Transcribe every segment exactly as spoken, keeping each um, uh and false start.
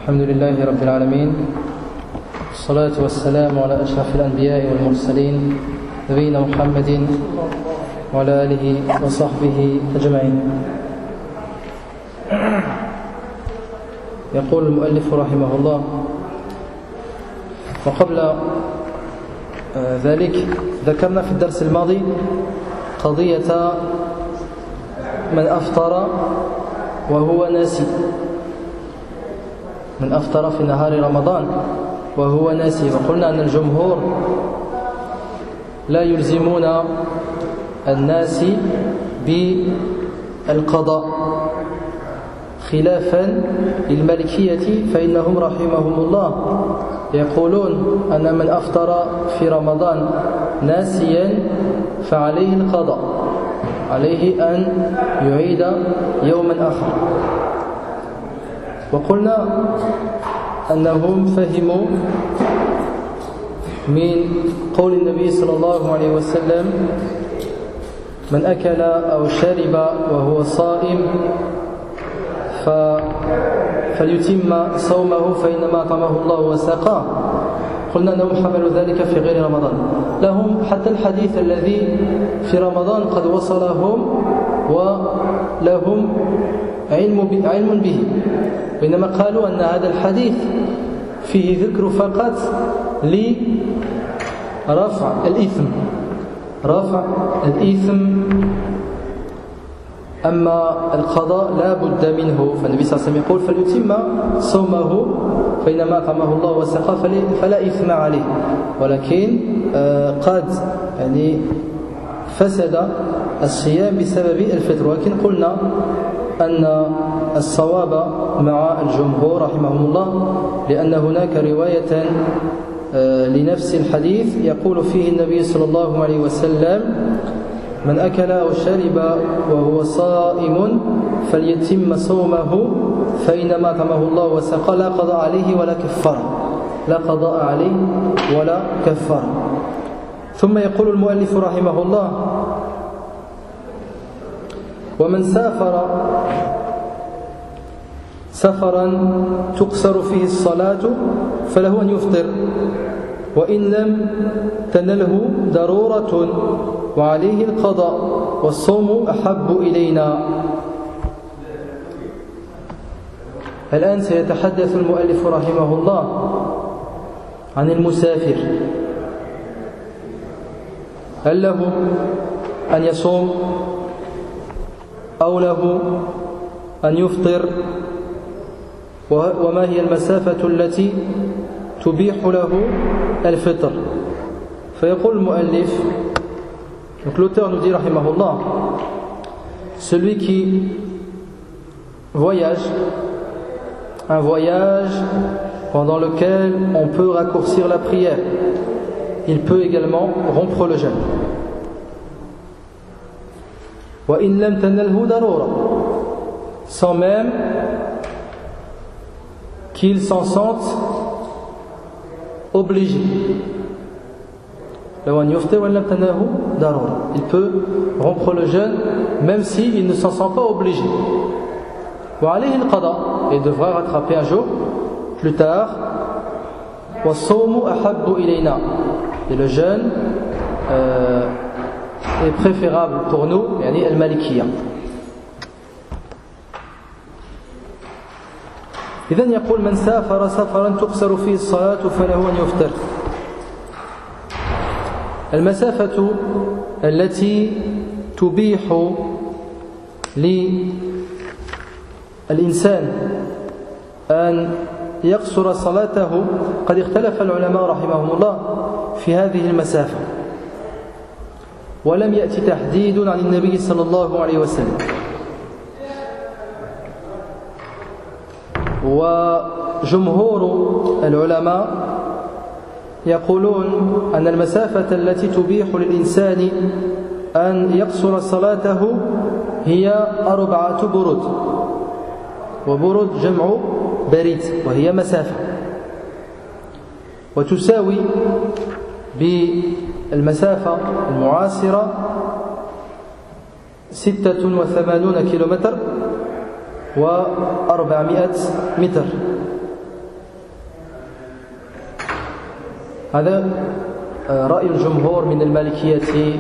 الحمد لله رب العالمين، والصلاة والسلام على أشرف الأنبياء والمرسلين نبينا محمد وعلى آله وصحبه أجمعين. يقول المؤلف رحمه الله: وقبل ذلك ذكرنا في الدرس الماضي قضية من أفطر وهو ناسي، من أفطر في نهار رمضان وهو ناسي، وقلنا أن الجمهور لا يلزمون الناس بالقضاء خلافا للمالكية، فإنهم رحمهم الله يقولون أن من أفطر في رمضان ناسيا فعليه القضاء، عليه أن يعيد يوما آخر. وقلنا أنهم فهموا من قول النبي صلى الله عليه وسلم: من أكل أو شرب وهو صائم فليتم صومه فإنما أطعمه الله وسقاه. قلنا أنهم حملوا ذلك في غير رمضان، لهم حتى الحديث الذي في رمضان قد وصلهم ولهم علم علم به، بينما قالوا أن هذا الحديث فيه ذكر فقط لرفع الإثم، رفع الإثم، أما القضاء لا بد منه. فالنبي صلى الله عليه وسلم يقول: فليتم صومه فإنما أطعمه الله وسقاه فلا إثم عليه. ولكن قد يعني فسد الصيام بسبب الفطر، ولكن قلنا أن الصواب مع الجمهور رحمهم الله، لأن هناك رواية لنفس الحديث يقول فيه النبي صلى الله عليه وسلم: من أكل أو شرب وهو صائم فليتم صومه فإنما أطعمه الله وسقاه لا قضاء عليه ولا كفارة، لا قضاء عليه ولا كفارة. ثم يقول المؤلف رحمه الله: ومن سافر سفرا تقصر فيه الصلاة فله أن يفطر، وإن لم تنله ضرورة وعليه القضاء، والصوم أحب إلينا. الآن سيتحدث المؤلف رحمه الله عن المسافر، هل له أن يصوم أو له أن يفطر، وما هي المسافة التي تبيح له الفطر. فيقول المؤلف، donc l'auteur nous dit rahimahullah, celui qui voyage, un voyage pendant lequel on peut raccourcir la prière, il peut également rompre le jeûne. Wa in lam tanalhu darura, sans même qu'il s'en sente obligé. Il peut rompre le jeûne même s'il ne s'en sent pas obligé. Et il devra rattraper un jour plus tard. Et le jeûne euh, est préférable pour nous, yani al-Malikiyya. إذن يقول: من سافر سفرا تقصر فيه الصلاة فله أن يفطر. المسافة التي تبيح للإنسان أن يقصر صلاته قد اختلف العلماء رحمهم الله في هذه المسافة، ولم يأتي تحديد عن النبي صلى الله عليه وسلم. وجمهور العلماء يقولون أن المسافة التي تبيح للإنسان أن يقصر صلاته هي أربعة برود، وبرود جمع بريد، وهي مسافة، وتساوي بالمسافة المعاصرة ستة وثمانون كيلومتر وأربعمائة متر. هذا رأي الجمهور من المالكية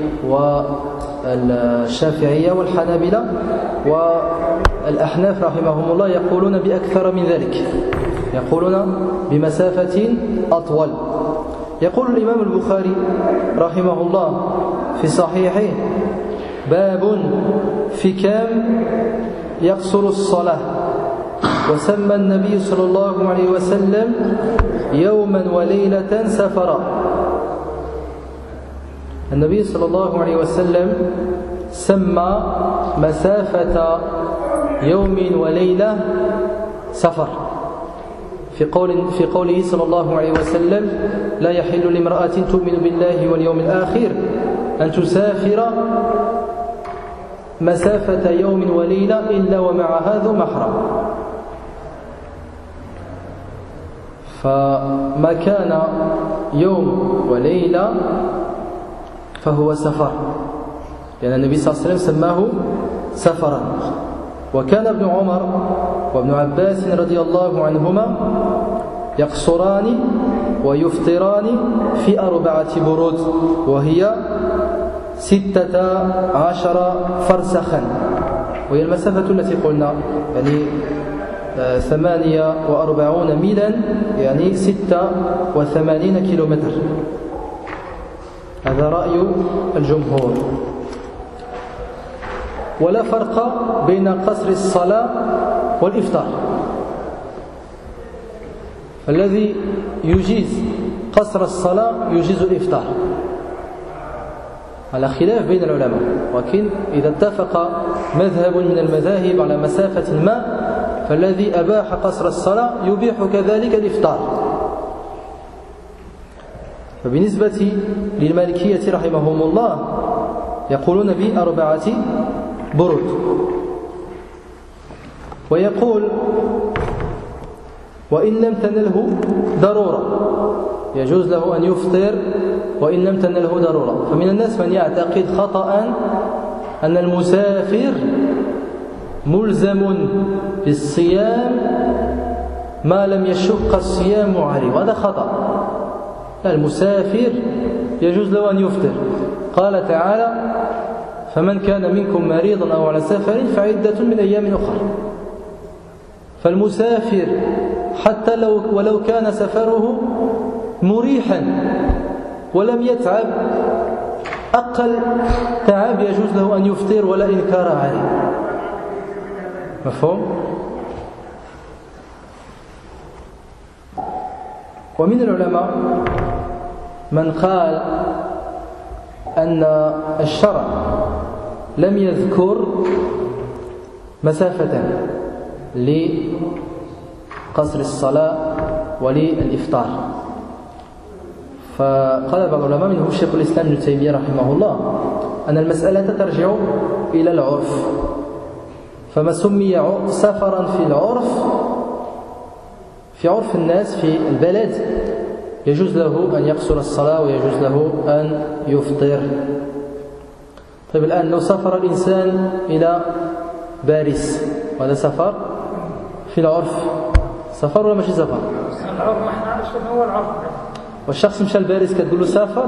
والشافعية والحنابلة، والأحناف رحمهم الله يقولون بأكثر من ذلك، يقولون بمسافة أطول. يقول الإمام البخاري رحمه الله في صحيحه: باب في كم يقصر الصلاة. وسمى النبي صلى الله عليه وسلم يوما وليلة سفرا. النبي صلى الله عليه وسلم سمى مسافة يوم وليلة سفر، في قول في قوله صلى الله عليه وسلم: لا يحل لامرأة تؤمن بالله واليوم الآخر أن تسافر مسافة يوم وليلة إلا ومعها ذو محرم. فما كان يوم وليلة فهو سفر، لأن النبي صلى الله عليه وسلم سماه سفرا. وكان ابن عمر وابن عباس رضي الله عنهما يقصران ويفطران في أربعة برود، وهي ستة عشر فرسخا، وهي المسافة التي قلنا يعني ثمانية وأربعون ميلا، يعني ستة وثمانين كيلومتر. هذا رأي الجمهور. ولا فرق بين قصر الصلاة والإفطار. الذي يجيز قصر الصلاة يجيز الإفطار، على خلاف بين العلماء. ولكن إذا اتفق مذهب من المذاهب على مسافة ما، فالذي أباح قصر الصلاة يبيح كذلك الإفطار. فبالنسبة للمالكية رحمهم الله يقولون بأربعة برود. ويقول: وإن لم تنله ضرورة، يجوز له أن يفطر وإن لم تنله ضرورة. فمن الناس من يعتقد خطأ أن المسافر ملزم بالصيام ما لم يشق الصيام عليه، وهذا خطأ. المسافر يجوز له أن يفطر. قال تعالى: فمن كان منكم مريضا أو على سفر فعدة من أيام أخرى. فالمسافر حتى لو ولو كان سفره مريحا ولم يتعب، أقل تعب يجوز له أن يفطر ولا إنكار عليه. مفهوم؟ ومن العلماء من قال أن الشرع لم يذكر مسافة لقصر الصلاة وللإفطار. فقال بعض العلماء منهم شيخ الإسلام ابن تيمية رحمه الله أن المسألة ترجع إلى العرف، فما سمي سفرا في العرف في عرف الناس في البلد يجوز له أن يقصر الصلاة ويجوز له أن يفطر. طيب الآن لو سافر الإنسان إلى باريس، وهذا سفر في العرف، سفر ولا ماشي سفر؟ العرف ما احنا نعرفش شنو هو العرف. والشخص مشى لباريس كتقول له سافر؟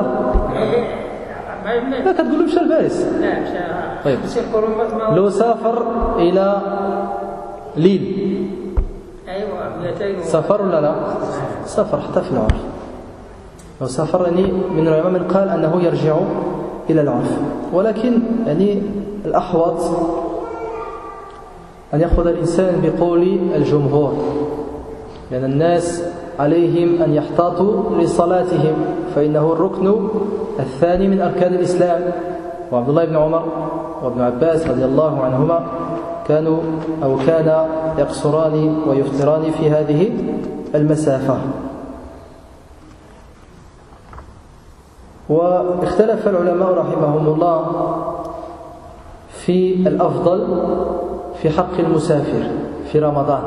لا، كتقول له مشى لباريس. لا مشى. طيب لو سافر إلى ليل، ايوه سفر ولا لا؟ سفر حتى في العرف. لو سافر يعني من العلماء من قال أنه يرجع إلى العرف، ولكن يعني الأحوط أن يأخذ الإنسان بقول الجمهور، لأن الناس عليهم أن يحتاطوا لصلاتهم، فإنه الركن الثاني من أركان الإسلام. وعبد الله بن عمر وابن عباس رضي الله عنهما كانوا أو كان يقصران ويفطران في هذه المسافة. واختلف العلماء رحمهم الله في الأفضل في حق المسافر في رمضان.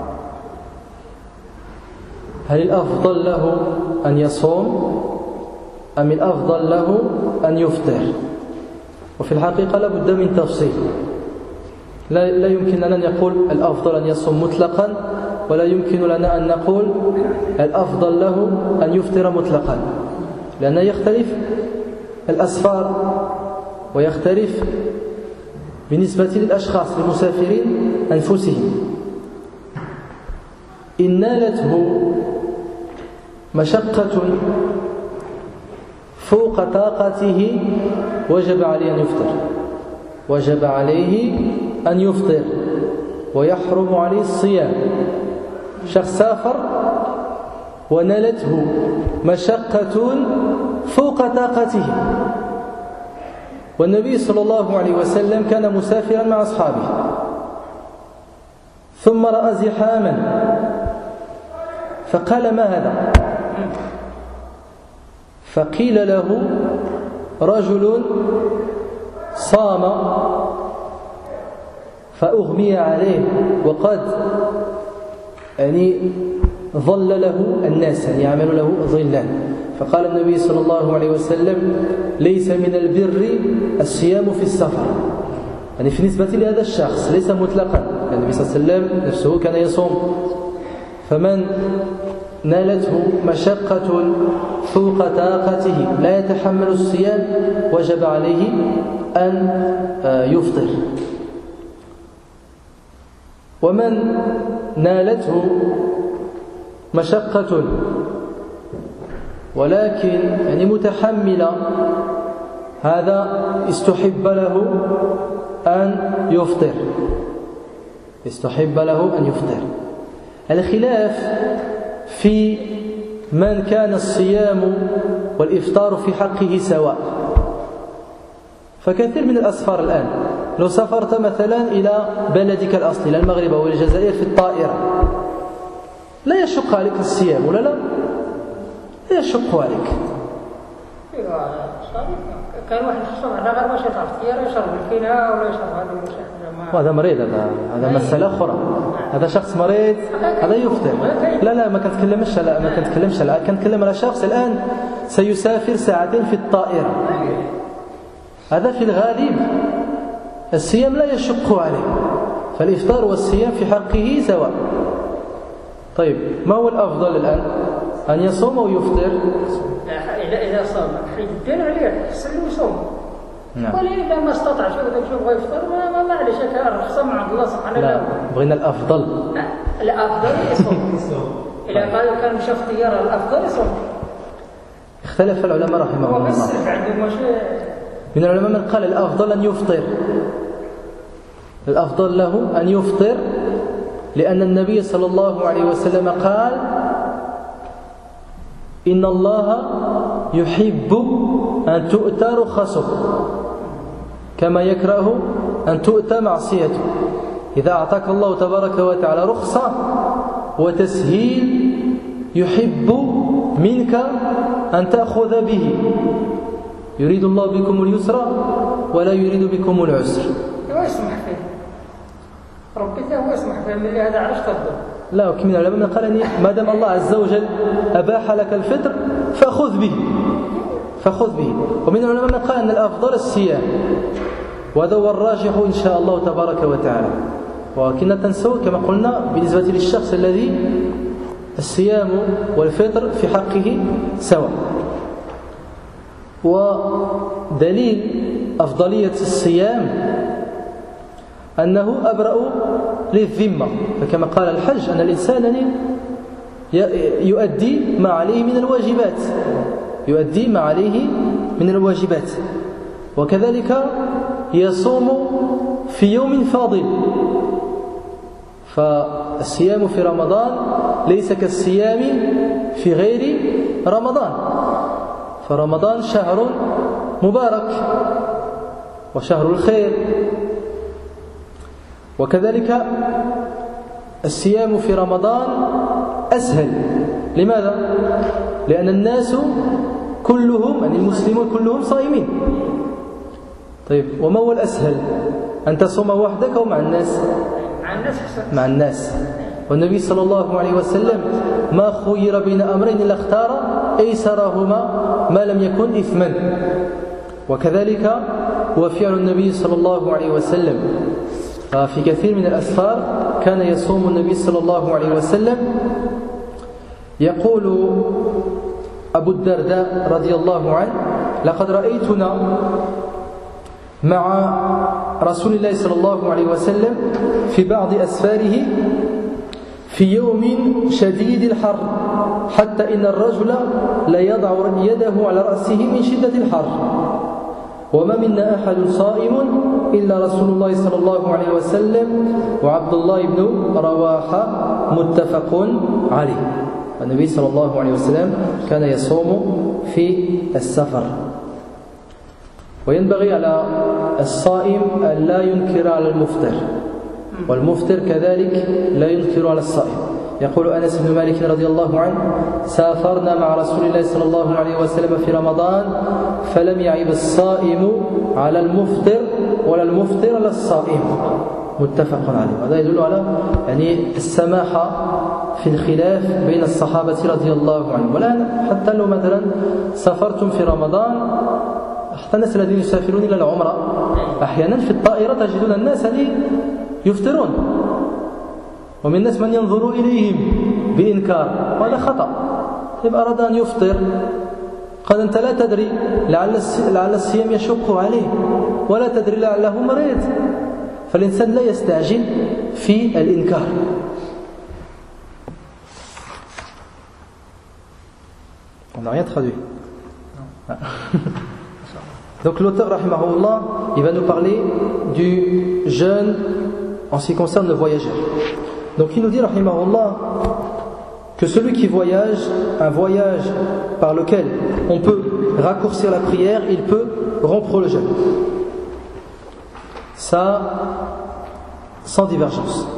هل الأفضل له أن يصوم أم الأفضل له أن يفطر؟ وفي الحقيقة لا بد من تفصيل. لا, لا يمكن أن نقول الأفضل أن يصوم مطلقا ولا يمكن لنا أن نقول الأفضل له أن يفطر مطلقا، لأنه يختلف الأسفار ويختلف بالنسبة للأشخاص المسافرين أنفسهم. إن نالته مشقة فوق طاقته وجب عليه أن يفطر، وجب عليه أن يفطر ويحرم عليه الصيام. شخص سافر ونالته مشقة فوق طاقته، والنبي صلى الله عليه وسلم كان مسافرا مع أصحابه ثم رأى زحاما فقال: ما هذا؟ فقيل له: رجل صام فأغمي عليه وقد يعني ظل له الناس، يعني يعمل له ظلا. فقال النبي صلى الله عليه وسلم: ليس من البر الصيام في السفر، يعني في نسبة لهذا الشخص ليس مطلقا، يعني النبي صلى الله عليه وسلم نفسه كان يصوم. فمن نالته مشقة فوق طاقته لا يتحمل الصيام وجب عليه أن يفطر. ومن نالته مشقة ولكن يعني متحملة، هذا استحب له أن يفطر، استحب له أن يفطر. الخلاف في من كان الصيام والإفطار في حقه سواء. فكثير من الأسفار الآن لو سافرت مثلا إلى بلدك الأصلي إلى المغرب أو الجزائر في الطائرة لا يشق عليك الصيام ولا لا؟ لا يشق عليك. كان واحد يشرب على غير ما يشرب الطيارة، يشرب الكينة ولا يشرب هذا المشاهد. هذا مريض، هذا هذا مسألة أخرى. هذا شخص مريض هذا يفطر. لا لا ما كنتكلمش لا ما كنتكلمش لا كنتكلم على شخص الآن سيسافر ساعتين في الطائرة، هذا في الغالب الصيام لا يشق عليه، فالإفطار والصيام في حقه سواء. طيب ما هو الأفضل الآن؟ أن يصوم أو يفطر؟ إذا إذا صام حيد الدين عليه يحسن له يصوم. نعم. وإذا ما استطاع شو يبغى يفطر ما ما معليش، هكا رخصة مع الله سبحانه وتعالى. لا بغينا الأفضل. الأفضل يصوم. إذا قال كان مشى في الطيارة الأفضل يصوم. اختلف العلماء رحمهم الله. وبس عندهم واش من العلماء من قال الأفضل أن يفطر، الأفضل له أن يفطر، لأن النبي صلى الله عليه وسلم قال: إن الله يحب أن تؤتى رخصه كما يكره أن تؤتى معصيته. إذا أعطاك الله تبارك وتعالى رخصة وتسهيل يحب منك أن تأخذ به. يريد الله بكم اليسر ولا يريد بكم العسر. هو يسمح فيه ربي، هو يسمح فيه من هذا علاش تفضل. لا وكمن العلماء قال أني ما دام الله عز وجل أباح لك الفطر فخذ به فخذ به. ومن العلماء قال أن الأفضل الصيام، وهذا هو الراجح إن شاء الله تبارك وتعالى. ولكن تنسوا كما قلنا بالنسبة للشخص الذي الصيام والفطر في حقه سواء. ودليل أفضلية الصيام أنه أبرأ للذمة، فكما قال الحج أن الإنسان يؤدي ما عليه من الواجبات، يؤدي ما عليه من الواجبات. وكذلك يصوم في يوم فاضل، فالصيام في رمضان ليس كالصيام في غير رمضان، فرمضان شهر مبارك وشهر الخير. وكذلك الصيام في رمضان أسهل. لماذا؟ لأن الناس كلهم يعني المسلمون كلهم صائمين. طيب وما هو الأسهل؟ أن تصوم وحدك أو مع الناس؟ مع الناس حسن. مع الناس. والنبي صلى الله عليه وسلم ما خير بين أمرين إلا اختار أيسرهما ما لم يكن إثما. وكذلك هو فعل النبي صلى الله عليه وسلم ففي كثير من الأسفار كان يصوم النبي صلى الله عليه وسلم. يقول أبو الدرداء رضي الله عنه: لقد رأيتنا مع رسول الله صلى الله عليه وسلم في بعض أسفاره في يوم شديد الحر حتى إن الرجل لا يضع يده على رأسه من شدة الحر وما منا أحد صائم إلا رسول الله صلى الله عليه وسلم وعبد الله بن رواحة متفق عليه. النبي صلى الله عليه وسلم كان يصوم في السفر. وينبغي على الصائم أن لا ينكر على المفطر، والمفطر كذلك لا ينكر على الصائم. يقول أنس بن مالك رضي الله عنه: سافرنا مع رسول الله صلى الله عليه وسلم في رمضان فلم يعب الصائم على المفطر ولا المفطر على الصائم متفق عليه. هذا يدل على يعني السماحة في الخلاف بين الصحابة رضي الله عنهم. والآن حتى لو مثلا سافرتم في رمضان، حتى الناس الذين يسافرون إلى العمرة أحيانا في الطائرة تجدون الناس الذين يفطرون، ومن الناس من ينظر إليهم بإنكار، وهذا خطأ. طيب أراد أن يفطر، قال أنت لا تدري لعل الصيام يشق عليه، ولا تدري لعله مريض، فالإنسان لا يستعجل في الإنكار. On n'a rien traduit. Donc l'auteur, rahimahullah, il va nous parler du jeûne en ce qui concerne le voyageur. Donc il nous dit, rahimahullah, que celui qui voyage, un voyage par lequel on peut raccourcir la prière, il peut rompre le jeûne. Ça, sans divergence.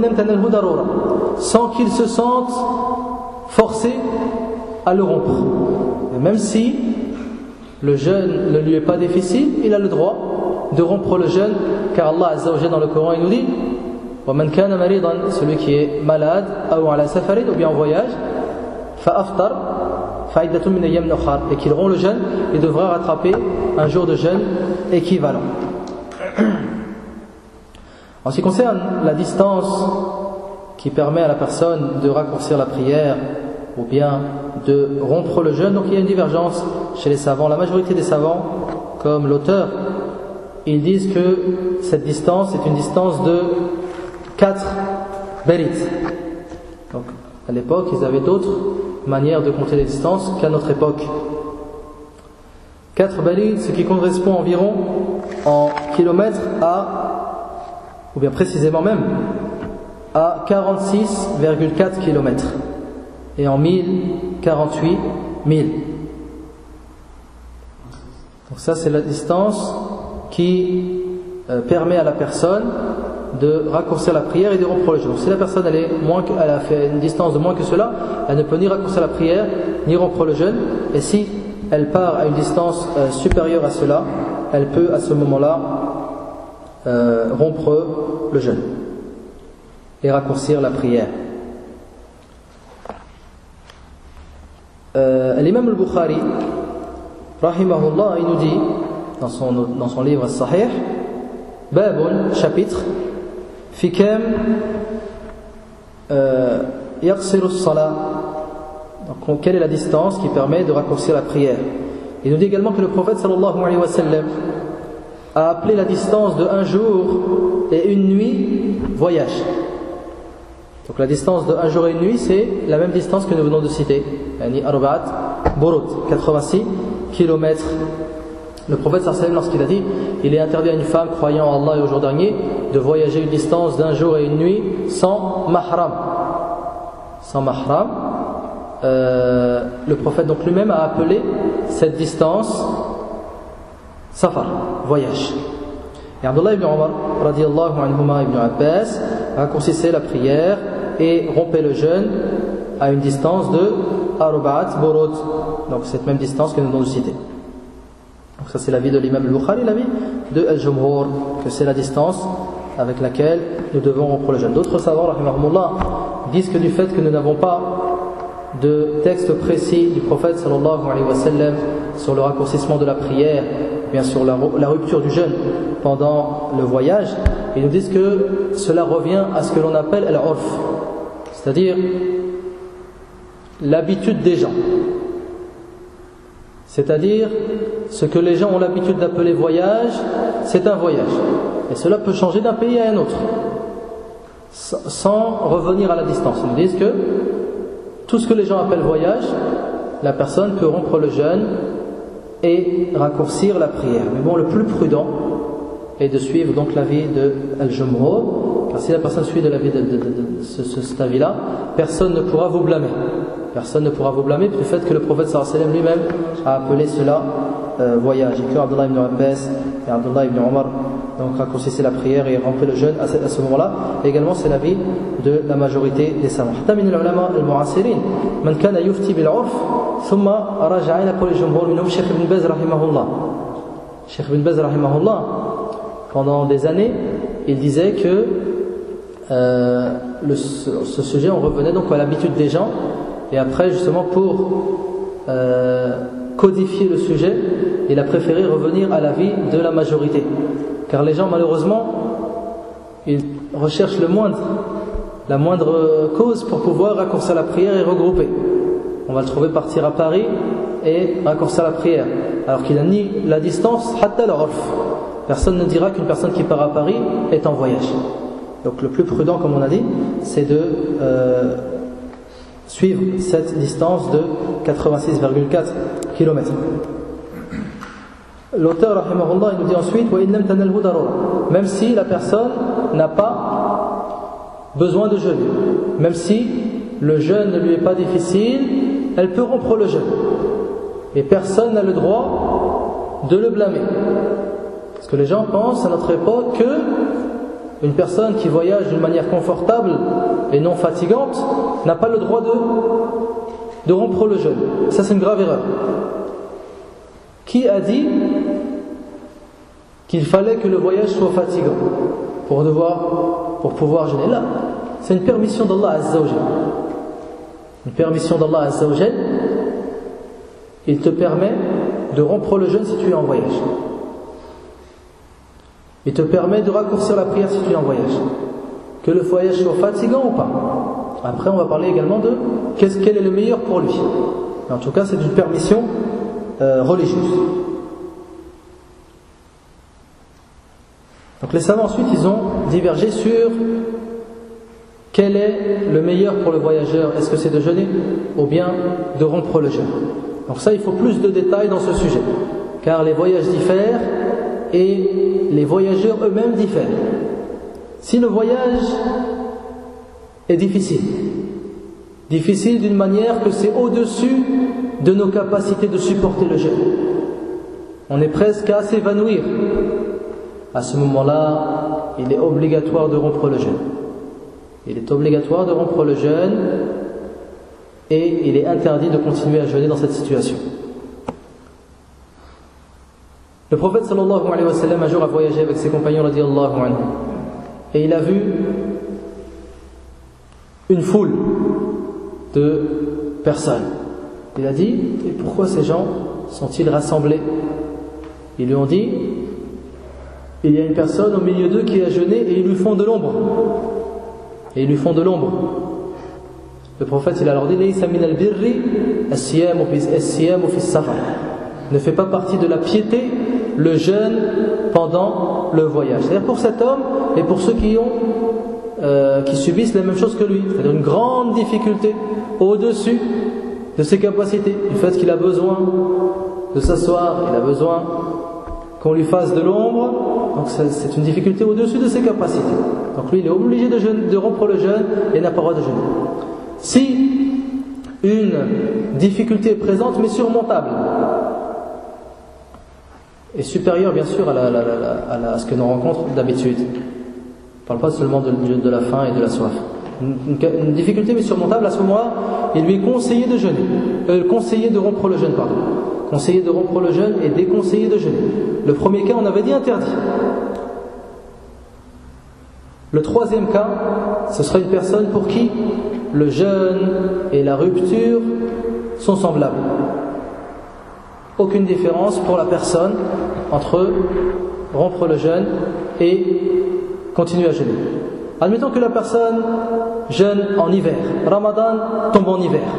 Sans qu'il se sente forcé à le rompre. Et même si le jeûne ne lui est pas difficile, il a le droit de rompre le jeûne, car Allah Azza wa Jalla dans le Coran il nous dit: وَمَنْ كَانَ مَرِيضًا, celui qui est malade, ou ala safarin, ou bien en voyage, فَأَفْطَرْ فَعِدَّةٌ مِنْ أَيَّامٍ أُخَرَ, et qu'il rompt le jeûne, il devra rattraper un jour de jeûne équivalent. En ce qui concerne la distance qui permet à la personne de raccourcir la prière ou bien de rompre le jeûne, donc il y a une divergence chez les savants. La majorité des savants, comme l'auteur, ils disent que cette distance est une distance de quatre bérites. Donc à l'époque, ils avaient d'autres manières de compter les distances qu'à notre époque. quatre bérites, ce qui correspond environ en kilomètres à, ou bien précisément même, à quarante-six virgule quatre kilomètres. Et en mille, quarante-huit mille. Donc ça c'est la distance qui euh, permet à la personne de raccourcir la prière et de rompre le jeûne. Donc si la personne elle, est moins que, elle a fait une distance de moins que cela, elle ne peut ni raccourcir la prière ni rompre le jeûne. Et si elle part à une distance euh, supérieure à cela, elle peut à ce moment-là euh, rompre le jeûne et raccourcir la prière. Euh, L'imam al-Bukhari, rahimahullah, il nous dit dans son, dans son livre Sahih, Babun, chapitre, Fikem Yaqsiru as-salat. Donc, quelle est la distance qui permet de raccourcir la prière? Il nous dit également que le prophète sallallahu alayhi wa sallam a appelé la distance de un jour et une nuit voyage. Donc la distance de un jour et une nuit, c'est la même distance que nous venons de citer. Yani arba'at burud, quatre-vingt-six kilomètres. Le prophète sallallahu alayhi wa sallam, lorsqu'il a dit il est interdit à une femme croyant en Allah et au jour dernier de voyager une distance d'un jour et une nuit sans mahram. Sans mahram, euh, le prophète donc lui-même a appelé cette distance safar, voyage. Et Abdullah ibn Umar, radiyallahu anhuma, ibn Abbas, raccourcissait la prière et rompait le jeûne à une distance de arba'at burud, donc cette même distance que nous venons de citer. Donc ça c'est l'avis de l'imam al-Bukhari, l'avis de al-Jumhur, que c'est la distance avec laquelle nous devons rompre le jeûne. D'autres savants, rahimahumullah, disent que du fait que nous n'avons pas de texte précis du prophète sallallahu alayhi wa sallam sur le raccourcissement de la prière bien sûr la, la rupture du jeûne pendant le voyage, ils nous disent que cela revient à ce que l'on appelle al-urf, c'est-à-dire l'habitude des gens. C'est-à-dire ce que les gens ont l'habitude d'appeler voyage, c'est un voyage. Et cela peut changer d'un pays à un autre, sans revenir à la distance. Ils nous disent que tout ce que les gens appellent voyage, la personne peut rompre le jeûne et raccourcir la prière. Mais bon, le plus prudent est de suivre donc l'avis de Al-Jumhur, car si la personne suit de l'avis de, de, de, de ce, ce, cet avis-là, personne ne pourra vous blâmer. Personne ne pourra vous blâmer du fait que le prophète sallallahu alayhi wa sallam lui-même a appelé cela euh, voyage. Et que Abdullah ibn Abbas et Abdullah ibn Omar donc raccourcissaient la prière et rompaient le jeûne à ce, à ce moment-là. Et également c'est l'avis de la majorité des savants. Hatta min al-ulama al-mu'asirin man kana yufti bil-urf thumma raja'a ila qawl al-jumhur minhum Cheikh Ibn Baz rahimahullah. Cheikh Ibn Baz rahimahullah, pendant des années, il disait que euh, le, ce, ce sujet, on revenait donc à l'habitude des gens. Et après, justement, pour euh, codifier le sujet, il a préféré revenir à l'avis de la majorité. Car les gens, malheureusement, ils recherchent le moindre, la moindre cause pour pouvoir raccourcir la prière et regrouper. On va le trouver partir à Paris et raccourcir la prière, alors qu'il n'a ni la distance, hatta l'urf. Personne ne dira qu'une personne qui part à Paris est en voyage. Donc le plus prudent, comme on a dit, c'est de... Euh, suivre cette distance de quatre-vingt-six virgule quatre kilomètres. L'auteur, rahimahullah, il nous dit ensuite même si la personne n'a pas besoin de jeûner, même si le jeûne ne lui est pas difficile, elle peut rompre le jeûne. Et personne n'a le droit de le blâmer. Parce que les gens pensent à notre époque que une personne qui voyage d'une manière confortable et non fatigante n'a pas le droit de, de rompre le jeûne. Ça, c'est une grave erreur. Qui a dit qu'il fallait que le voyage soit fatigant pour, devoir, pour pouvoir jeûner? Là, c'est une permission d'Allah Azza wa Jal. Une permission d'Allah Azza wa Jal. Il te permet de rompre le jeûne si tu es en voyage. Il te permet de raccourcir la prière si tu es en voyage. Que le voyage soit fatigant ou pas. Après, on va parler également de qu'est-ce, quel est le meilleur pour lui. Mais en tout cas, c'est une permission euh, religieuse. Donc les savants ensuite, ils ont divergé sur quel est le meilleur pour le voyageur. Est-ce que c'est de jeûner ou bien de rompre le jeûne? Donc ça, il faut plus de détails dans ce sujet. Car les voyages diffèrent et les voyageurs eux-mêmes diffèrent. Si le voyage est difficile, difficile d'une manière que c'est au-dessus de nos capacités de supporter le jeûne, on est presque à s'évanouir, à ce moment-là, il est obligatoire de rompre le jeûne. Il est obligatoire de rompre le jeûne et il est interdit de continuer à jeûner dans cette situation. Le prophète sallallahu alayhi wa sallam un jour a voyagé avec ses compagnons radiyallahu anhu et il a vu une foule de personnes. Il a dit: et pourquoi ces gens sont-ils rassemblés? Ils lui ont dit: il y a une personne au milieu d'eux qui a jeûné et ils lui font de l'ombre. Et ils lui font de l'ombre. Le prophète il a leur dit: laysa min al-birri as-siyamu fi as-safar. Ne fait pas partie de la piété le jeûne pendant le voyage. C'est-à-dire pour cet homme et pour ceux qui ont euh, qui subissent la même chose que lui, c'est-à-dire une grande difficulté au-dessus de ses capacités, du fait qu'il a besoin de s'asseoir, il a besoin qu'on lui fasse de l'ombre, donc c'est une difficulté au-dessus de ses capacités. Donc lui il est obligé de, jeûne, de rompre le jeûne et n'a pas le droit de jeûner. Si une difficulté est présente mais surmontable et supérieure bien sûr à, la, la, la, à, la, à ce que l'on rencontre d'habitude, on ne parle pas seulement de, de la faim et de la soif, une, une, une difficulté mais surmontable, à ce moment-là il lui est conseillé de jeûner, euh, conseillé de rompre le jeûne, pardon. Conseillé de rompre le jeûne et déconseillé de jeûner. Le premier cas, on avait dit interdit. Le troisième cas, ce sera une personne pour qui le jeûne et la rupture sont semblables. Aucune différence pour la personne entre rompre le jeûne et continuer à jeûner. Admettons que la personne jeûne en hiver. Ramadan tombe en hiver.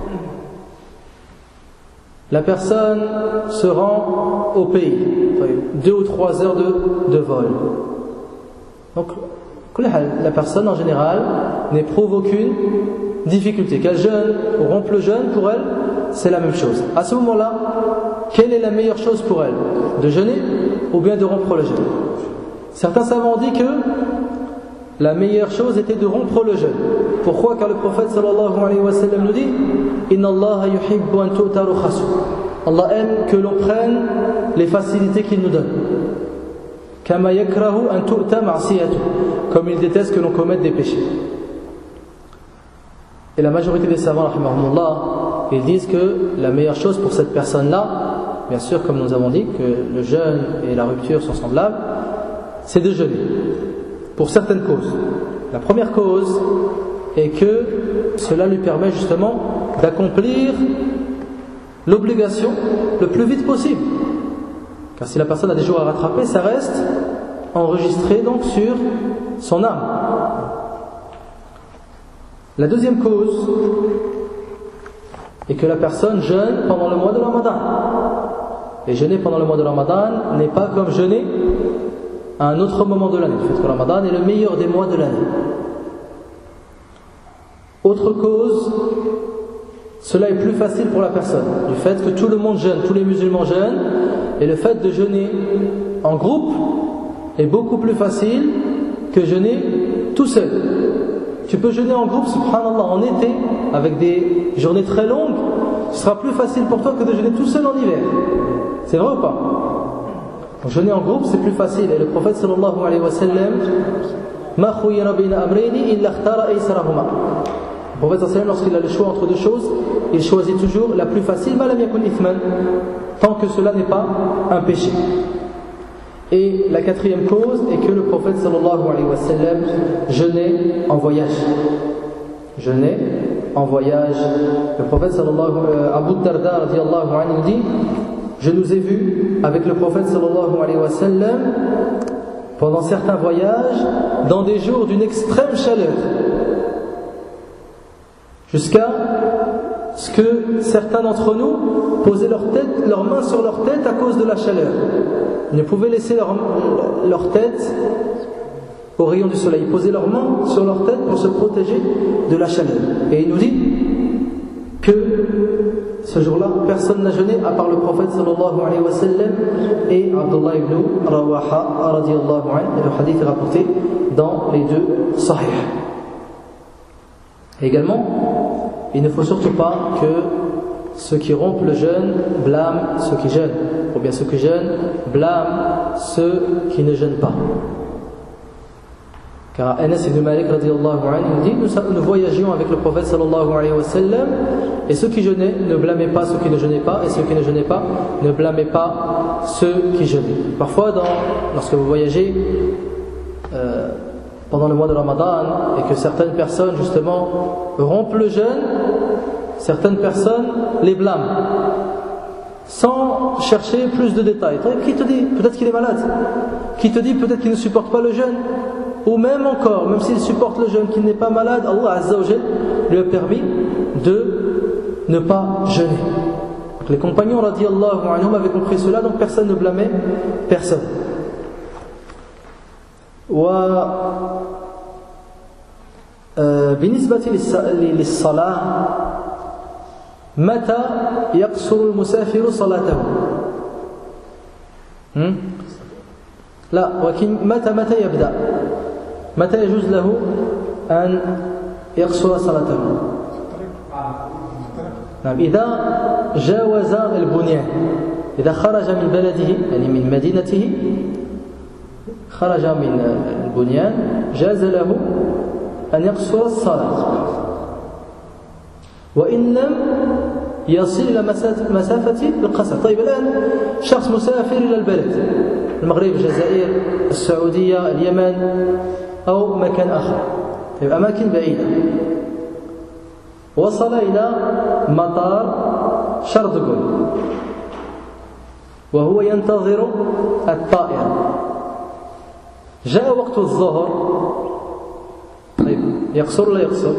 La personne se rend au pays, deux ou trois heures de, de vol. Donc, la personne en général n'éprouve aucune difficulté. Qu'elle jeûne ou rompe le jeûne, pour elle, c'est la même chose. À ce moment-là, quelle est la meilleure chose pour elle? De jeûner ou bien de rompre le jeûne? Certains savants ont dit que la meilleure chose était de rompre le jeûne. Pourquoi? Car le prophète sallallahu alayhi wa sallam nous dit: Inna Allah yuhibbu an tu'ta rukhasu. Allah aime que l'on prenne les facilités qu'il nous donne. Kama yakrahu an tu'ta ma'siyatu. Comme il déteste que l'on commette des péchés. Et la majorité des savants, rahimahumullah, ils disent que la meilleure chose pour cette personne-là, bien sûr, comme nous avons dit, que le jeûne et la rupture sont semblables, c'est de jeûner. Pour certaines causes. La première cause est que cela lui permet justement d'accomplir l'obligation le plus vite possible. Car si la personne a des jours à rattraper, ça reste enregistré donc sur son âme. La deuxième cause est que la personne jeûne pendant le mois de Ramadan. Et jeûner pendant le mois de Ramadan n'est pas comme jeûner à un autre moment de l'année. Le fait que le Ramadan est le meilleur des mois de l'année. Autre cause, cela est plus facile pour la personne, du fait que tout le monde jeûne, tous les musulmans jeûnent, et le fait de jeûner en groupe est beaucoup plus facile que jeûner tout seul. Tu peux jeûner en groupe, subhanallah, en été, avec des journées très longues, ce sera plus facile pour toi que de jeûner tout seul en hiver. C'est vrai ou pas? Donc, jeûner en groupe, c'est plus facile. Et le prophète sallallahu alayhi wa sallam, ma khuyira bayna amrayni illa ikhtara aysarahuma. Le prophète sallallahu alayhi wa sallam, lorsqu'il a le choix entre deux choses, il choisit toujours la plus facile, ma lam yakun ithman, tant que cela n'est pas un péché. Et la quatrième cause est que le prophète sallallahu alayhi wa sallam jeûnait en voyage. Jeûnait en voyage. Le prophète sallallahu Abu Darda radiyallahu anhu dit: je nous ai vus avec le prophète sallallahu alayhi wa sallam pendant certains voyages dans des jours d'une extrême chaleur, jusqu'à ce que certains d'entre nous posaient leur tête, leurs mains sur leur tête à cause de la chaleur. Ils ne pouvaient laisser leur, leur tête au rayon du soleil. Ils posaient leurs mains sur leur tête pour se protéger de la chaleur. Et il nous dit que ce jour-là, personne n'a jeûné à part le prophète sallallahu alayhi wa sallam et Abdullah ibn Rawaha radiyallahu anhu. Et le hadith est rapporté dans les deux sahih. Et également, il ne faut surtout pas que ceux qui rompent le jeûne blâment ceux qui jeûnent, ou bien ceux qui jeûnent blâment ceux qui ne jeûnent pas. Car Anas ibn Malik radiyallahu anhu dit: nous, nous voyagions avec le prophète sallallahu alayhi wa sallam, et ceux qui jeûnaient ne blâmaient pas ceux qui ne jeûnaient pas, et ceux qui ne jeûnaient pas ne blâmaient pas ceux qui jeûnaient. Parfois, dans, lorsque vous voyagez euh, pendant le mois de Ramadan, et que certaines personnes justement rompent le jeûne, certaines personnes les blâment sans chercher plus de détails. Qui te dit peut-être qu'il est malade? Qui te dit peut-être qu'il ne supporte pas le jeûne? Ou même encore, même s'il supporte le jeûne, qu'il n'est pas malade, Allah Azza wa Jal lui a permis de ne pas jeûner. Donc les compagnons radiyallahu anhum avaient compris cela, donc personne ne blâmait personne. وبالنسبة للصلاة متى يقصر المسافر صلاته؟ لا، ولكن متى متى يبدأ؟ متى يجوز له أن يقصر صلاته؟ نعم، إذا جاوز البنيان، إذا خرج من بلده يعني من مدينته، خرج من البنيان، جاز له أن يقصر الصلاة، وإن لم يصل إلى مسافة القصر. طيب الآن شخص مسافر إلى البلد، المغرب، الجزائر، السعودية، اليمن أو مكان آخر، طيب أماكن بعيدة، وصل إلى مطار شارل دو غول، وهو ينتظر الطائر جاء وقت الظهر طيب يقصر ولا يقصر؟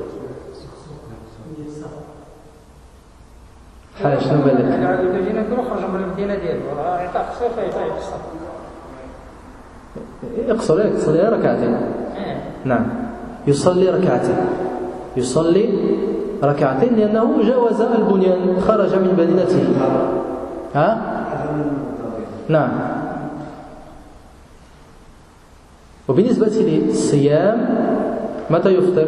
حاجة شنو بالك؟ المدينة نقولوا خرج من المدينة ديالو راه يعطى قصير فيقصر يقصر يصلي ركعتين نعم يصلي ركعتين يصلي ركعتين لأنه جاوز البنيان خرج من مدينته ها؟ نعم وبالنسبة للصيام متى يفطر؟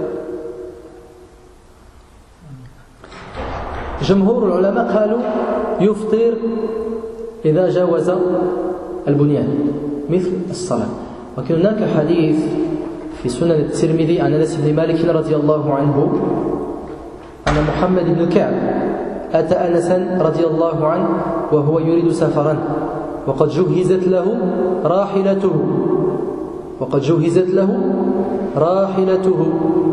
جمهور العلماء قالوا يفطر إذا جاوز البنيان مثل الصلاة ولكن هناك حديث في سنن الترمذي عن أنس بن مالك رضي الله عنه أن محمد بن كعب أتى أنسا رضي الله عنه وهو يريد سفرا وقد جهزت له راحلته وقد جهزت له راحلته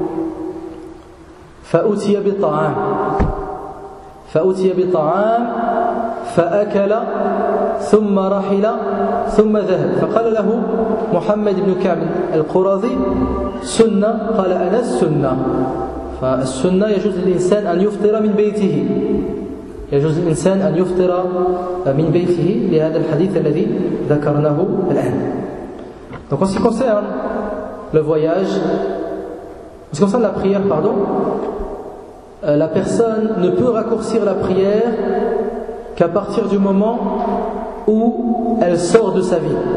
فأتي بطعام فأتي بطعام فأكل ثم رحل ثم ذهب فقال له محمد بن كعب القرظي سنة قال أنا السنة فالسنة يجوز للإنسان أن يفطر من بيته يجوز للإنسان أن يفطر من بيته لهذا الحديث الذي ذكرناه الآن. Donc en ce qui concerne le voyage, en ce qui concerne la prière, pardon, euh, la personne ne peut raccourcir la prière qu'à partir du moment où elle sort de sa ville.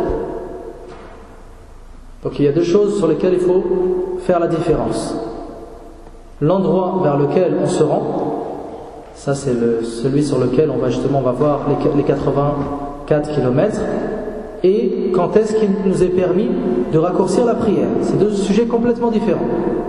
Donc il y a deux choses sur lesquelles il faut faire la différence. L'endroit vers lequel on se rend, ça c'est le, celui sur lequel on va justement on va voir les, les quatre-vingt-quatre kilomètres, et quand est-ce qu'il nous est permis de raccourcir la prière. C'est deux sujets complètement différents.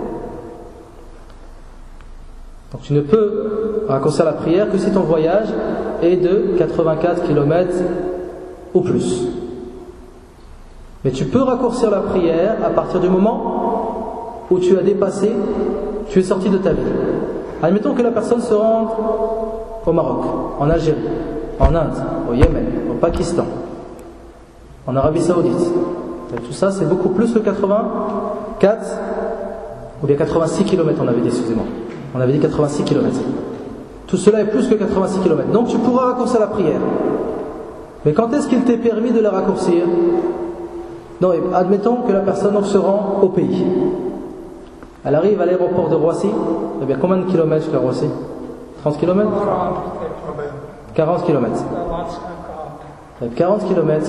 Donc tu ne peux raccourcir la prière que si ton voyage est de quatre-vingt-quatre kilomètres ou plus. Mais tu peux raccourcir la prière à partir du moment où tu as dépassé, tu es sorti de ta ville. Admettons que la personne se rende au Maroc, en Algérie, en Inde, au Yémen, au Pakistan, en Arabie Saoudite. Tout ça, c'est beaucoup plus que quatre-vingt-quatre ou bien quatre-vingt-six kilomètres, on avait dit, excusez-moi. On avait dit quatre-vingt-six kilomètres. Tout cela est plus que quatre-vingt-six kilomètres. Donc tu pourras raccourcir la prière. Mais quand est-ce qu'il t'est permis de la raccourcir? Non, admettons que la personne se rend au pays. Elle arrive à l'aéroport de Roissy. Eh bien, combien de kilomètres jusqu'à Roissy? trente kilomètres? quarante kilomètres. quarante kilomètres.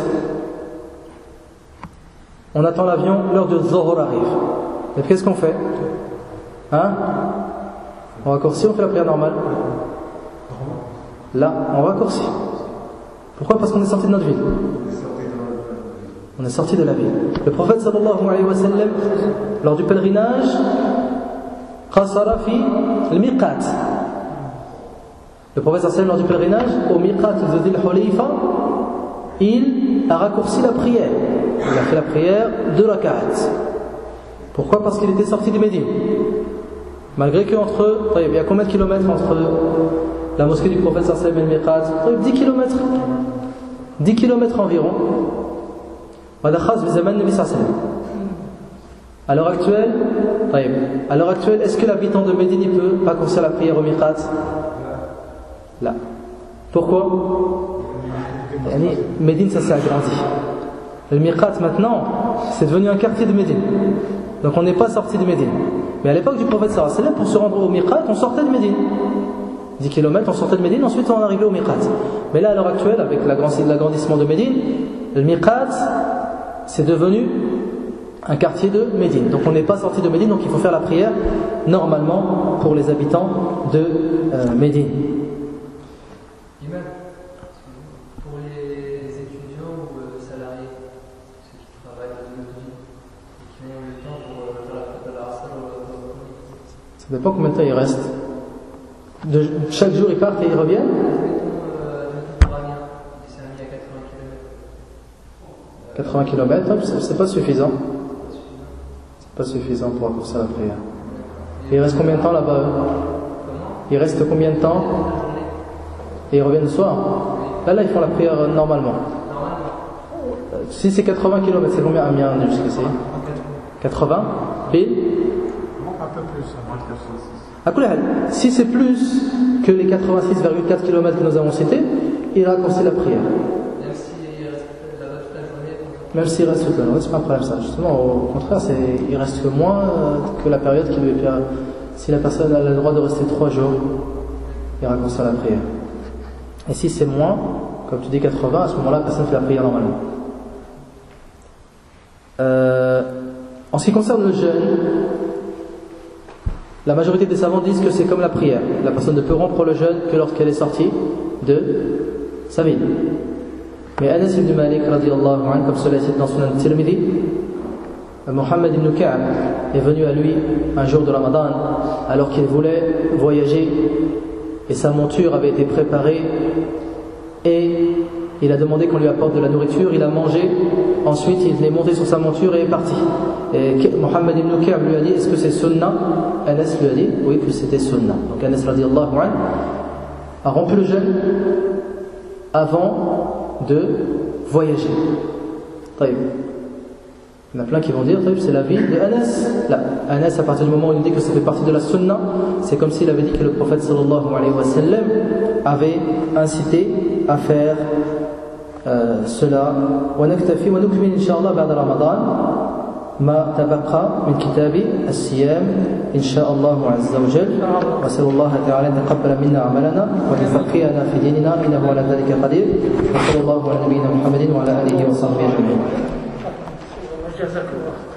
On attend l'avion, l'heure de Zohor arrive. Et qu'est-ce qu'on fait? Hein? On raccourcit, on fait la prière normale. Là, on raccourcit. Pourquoi? Parce qu'on est sorti de notre ville. On est sorti de la ville. Le prophète sallallahu alayhi wa sallam, lors du pèlerinage, qasara fi al-miqat. Le prophète sallallahu alayhi wa sallam, lors du pèlerinage, au miqat de Dhul Hulayfa, il a raccourci la prière. Il a fait la prière de rak'at. Pourquoi? Parce qu'il était sorti de Médine. Malgré qu'entre eux, il y a combien de kilomètres entre la mosquée du prophète sallallahu alayhi wa sallam et le miqat? dix kilomètres. dix kilomètres environ. À l'heure actuelle, à l'heure actuelle, est-ce que l'habitant de Médine il peut raccourcir la prière au miqat? Là. Pourquoi? Médine, ça s'est agrandi. Le miqat maintenant, c'est devenu un quartier de Médine. Donc on n'est pas sorti de Médine. Mais à l'époque du prophète sallallahu alayhi wa sallam, pour se rendre au miqat, on sortait de Médine. dix kilomètres, on sortait de Médine, ensuite on arrivait au miqat. Mais là, à l'heure actuelle, avec l'agrandissement de Médine, le miqat, c'est devenu un quartier de Médine. Donc on n'est pas sorti de Médine, donc il faut faire la prière normalement pour les habitants de euh, Médine. Imam, pour les étudiants ou euh, salariés, ceux qui travaillent dans une vie et qui ont le temps pour faire la fête à la Rassal ou ça dépend combien de temps il reste. De, chaque jour ils partent et ils reviennent. quatre-vingts kilomètres, c'est pas suffisant. C'est pas suffisant pour raccourcir la prière. Et il reste combien de temps là-bas? Il reste combien de temps? Et ils reviennent le soir? Là, là, ils font la prière euh, normalement. Euh, si c'est quatre-vingts kilomètres, c'est combien Amiens jusqu'ici? quatre-vingts pile? Un peu plus, À quoi si c'est plus que les quatre-vingt-six virgule quatre kilomètres que nous avons cités, il raccourcit la prière. Même s'il reste toute la journée, c'est pas un problème ça. Justement, au contraire, c'est, il reste que moins que la période qui lui est permise. Si la personne a le droit de rester trois jours, il raccourcit la prière. Et si c'est moins, comme tu dis quatre-vingts, à ce moment-là, la personne fait la prière normalement. Euh, en ce qui concerne le jeûne, la majorité des savants disent que c'est comme la prière. La personne ne peut rompre le jeûne que lorsqu'elle est sortie de sa ville. Mais Anas ibn Malik, radiyallahu anhu, comme cela est cité dans Sunan Tirmidhi, Mohammed ibn Ka'b est venu à lui un jour de Ramadan alors qu'il voulait voyager et sa monture avait été préparée et il a demandé qu'on lui apporte de la nourriture, il a mangé, ensuite il est monté sur sa monture et est parti. Et Mohammed ibn Ka'b lui a dit: est-ce que c'est sunnah? Anas lui a dit oui, que c'était sunnah. Donc Anas radiyallahu anhu a rompu le jeûne avant de voyager. Il y en a plein qui vont dire c'est la vie de Anas. Là, Anas, à partir du moment où il dit que ça fait partie de la sunna, c'est comme s'il avait dit que le prophète sallallahu alayhi wa sallam avait incité à faire euh, cela. ونكتفي ونكمل إن شاء الله بعد رمضان ما تبقى من كتاب الصيام إن شاء الله عز وجل. وأسأل الله تعالى أن يتقبل منا عملنا ويفقهنا في ديننا إنه على ذلك قدير. وصلى الله على نبينا محمد وعلى آله وصحبه أجمعين. جزاك الله.